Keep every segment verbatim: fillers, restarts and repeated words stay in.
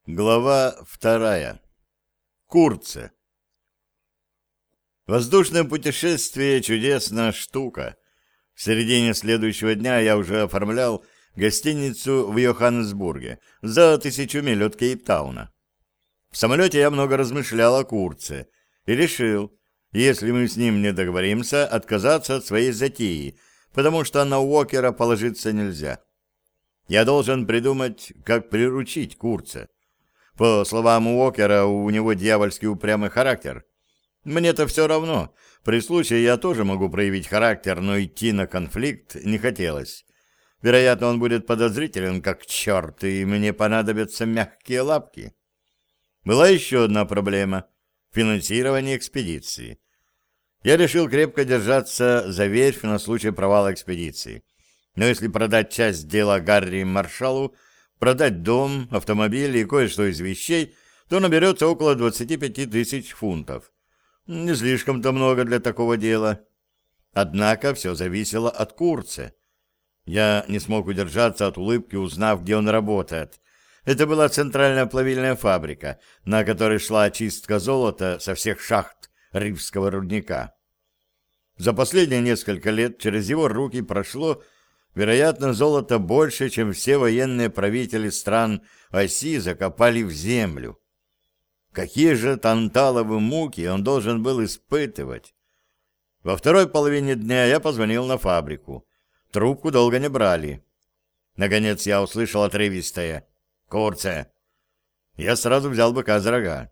Глава вторая. Курце. Воздушное путешествие — чудесная штука. В середине следующего дня я уже оформлял гостиницу в Йоханнесбурге за тысячу миль от Кейптауна. В самолете я много размышлял о Курце и решил, если мы с ним не договоримся, отказаться от своей затеи, потому что на Уокера положиться нельзя. Я должен придумать, как приручить Курце. По словам Уокера, у него дьявольски упрямый характер. Мне-то все равно. При случае я тоже могу проявить характер, но идти на конфликт не хотелось. Вероятно, он будет подозрителен как черт, и мне понадобятся мягкие лапки. Была еще одна проблема — финансирование экспедиции. Я решил крепко держаться за верфь на случай провала экспедиции. Но если продать часть дела Гарри Маршалу, продать дом, автомобиль и кое-что из вещей, то наберется около двадцати пяти тысяч фунтов. Не слишком-то много для такого дела. Однако все зависело от Курце. Я не смог удержаться от улыбки, узнав, где он работает. Это была центральная плавильная фабрика, на которой шла очистка золота со всех шахт Рифского рудника. За последние несколько лет через его руки прошло, вероятно, золото больше, чем все военные правители стран оси закопали в землю. Какие же танталовые муки он должен был испытывать? Во второй половине дня я позвонил на фабрику. Трубку долго не брали. Наконец я услышал отрывистое: «Курце!» Я сразу взял быка за рога.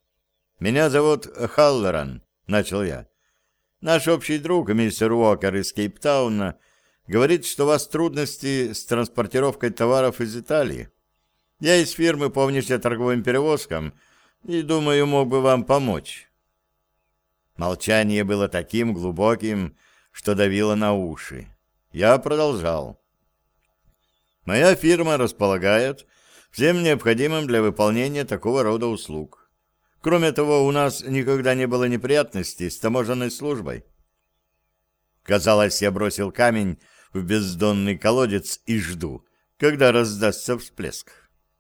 «Меня зовут Халлоран», — начал я. «Наш общий друг, мистер Уокер из Кейптауна, говорит, что у вас трудности с транспортировкой товаров из Италии. Я из фирмы по внешнеторговым перевозкам и, думаю, мог бы вам помочь». Молчание было таким глубоким, что давило на уши. Я продолжал. «Моя фирма располагает всем необходимым для выполнения такого рода услуг. Кроме того, у нас никогда не было неприятностей с таможенной службой». Казалось, я бросил камень в бездонный колодец и жду, когда раздастся всплеск.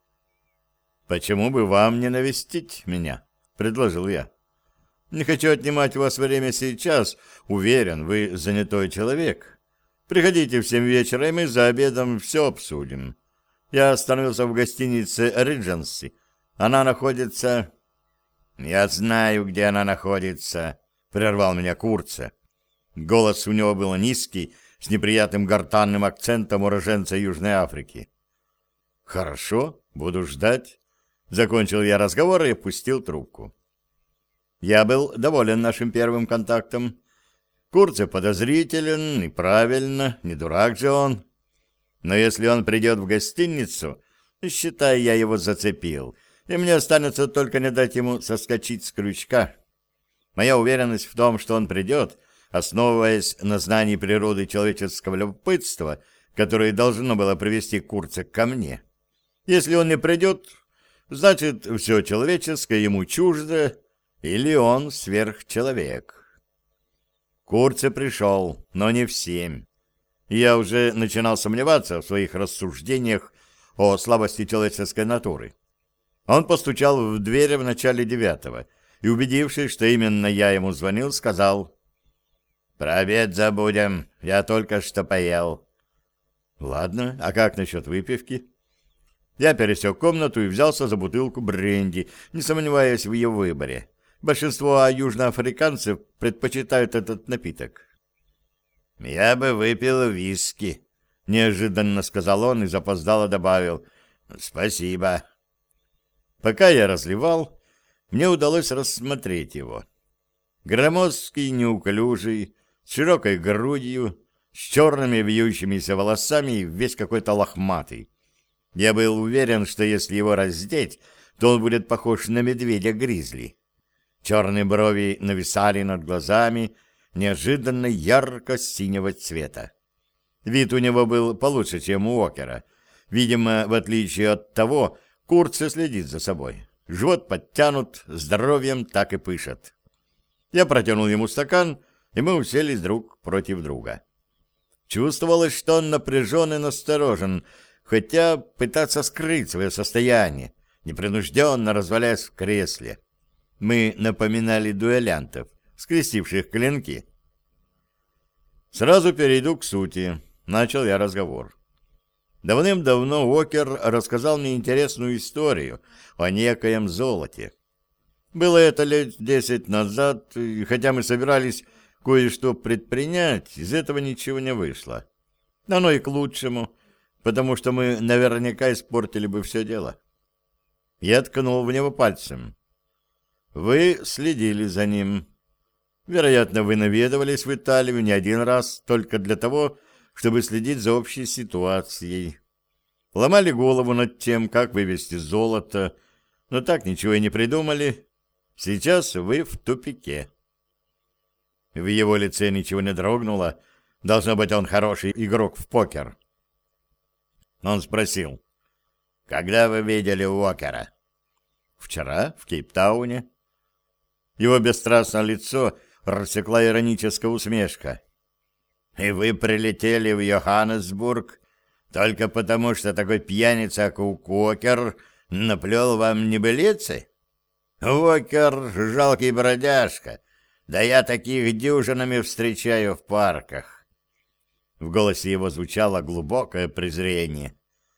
«Почему бы вам не навестить меня?» — предложил я. «Не хочу отнимать у вас время сейчас. Уверен, вы занятой человек. Приходите в семь вечера, и мы за обедом все обсудим. Я остановился в гостинице «Ридженси». Она находится...» «Я знаю, где она находится», — прервал меня Курце. Голос у него был низкий, с неприятным гортанным акцентом уроженца Южной Африки. «Хорошо, буду ждать», — закончил я разговор и опустил трубку. Я был доволен нашим первым контактом. Курце подозрителен, и правильно, не дурак же он. Но если он придет в гостиницу, считай, я его зацепил, и мне останется только не дать ему соскочить с крючка. Моя уверенность в том, что он придет, основываясь на знании природы человеческого любопытства, которое должно было привести Курце ко мне. Если он не придет, значит, все человеческое ему чуждо, или он сверхчеловек. Курце пришел, но не в семь. Я уже начинал сомневаться в своих рассуждениях о слабости человеческой натуры. Он постучал в дверь в начале девятого и, убедившись, что именно я ему звонил, сказал: «Про обед забудем, я только что поел». «Ладно, а как насчет выпивки?» Я пересек комнату и взялся за бутылку бренди, не сомневаясь в ее выборе. Большинство южноафриканцев предпочитают этот напиток. «Я бы выпил виски», — неожиданно сказал он и запоздало добавил: «Спасибо». Пока я разливал, мне удалось рассмотреть его. Громоздкий, неуклюжий, с широкой грудью, с черными вьющимися волосами и весь какой-то лохматый. Я был уверен, что если его раздеть, то он будет похож на медведя-гризли. Черные брови нависали над глазами неожиданно ярко-синего цвета. Вид у него был получше, чем у Уокера. Видимо, в отличие от того, Курце следит за собой. Живот подтянут, здоровьем так и пышет. Я протянул ему стакан, и мы уселись друг против друга. Чувствовалось, что он напряжен и насторожен, хотя пытаться скрыть свое состояние, непринужденно развалясь в кресле. Мы напоминали дуэлянтов, скрестивших клинки. «Сразу перейду к сути», — начал я разговор. Давным-давно Уокер рассказал мне интересную историю о некоем золоте. Было это лет десять назад, и хотя мы собирались кое-что предпринять, из этого ничего не вышло. Оно и к лучшему, потому что мы наверняка испортили бы все дело. Я ткнул в него пальцем. Вы следили за ним. Вероятно, вы наведывались в Италию не один раз только для того, чтобы следить за общей ситуацией. Ломали голову над тем, как вывести золото, но так ничего и не придумали. Сейчас вы в тупике. В его лице ничего не дрогнуло. Должно быть, он хороший игрок в покер. Он спросил: «Когда вы видели Уокера?» «Вчера, в Кейптауне». Его бесстрастное лицо рассекла ироническая усмешка. «И вы прилетели в Йоханнесбург только потому, что такой пьяница, как Уокер, наплел вам небылицы? Уокер — жалкий бродяжка, да я таких дюжинами встречаю в парках». В голосе его звучало глубокое презрение.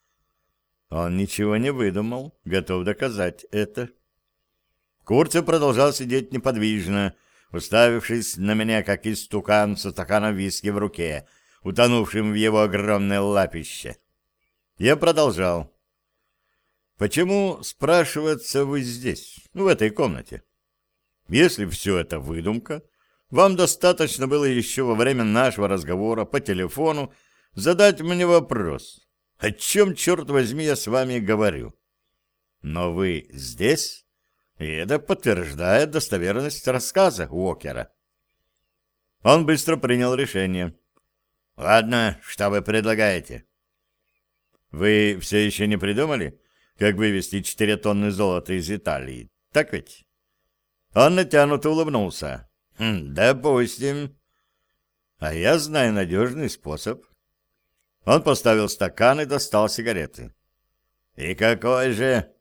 Он ничего не выдумал, готов доказать это. Курцев продолжал сидеть неподвижно, уставившись на меня, как истукан со стаканом виски в руке, утонувшим в его огромное лапище. Я продолжал. «Почему, спрашивается, вы здесь, в этой комнате? Если все это выдумка, вам достаточно было еще во время нашего разговора по телефону задать мне вопрос, о чем, черт возьми, я с вами говорю. Но вы здесь, и это подтверждает достоверность рассказа Уокера». Он быстро принял решение. «Ладно, что вы предлагаете?» «Вы все еще не придумали, как вывести четыре тонны золота из Италии, так ведь?» Он натянуто улыбнулся. «Хм, допустим. А я знаю надежный способ». Он поставил стакан и достал сигареты. «И какой же?»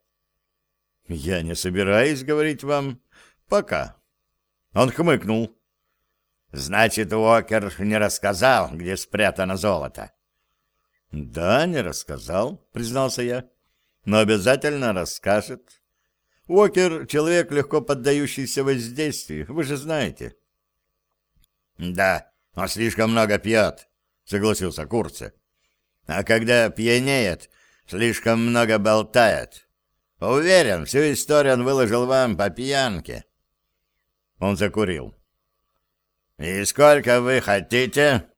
«Я не собираюсь говорить вам пока». Он хмыкнул. «Значит, Уокер не рассказал, где спрятано золото?» «Да, не рассказал», — признался я. «Но обязательно расскажет. Уокер — человек, легко поддающийся воздействию, вы же знаете». «Да, он слишком много пьет», — согласился Курцев. «А когда пьянеет, слишком много болтает. Уверен, всю историю он выложил вам по пьянке». Он закурил. «И сколько вы хотите?»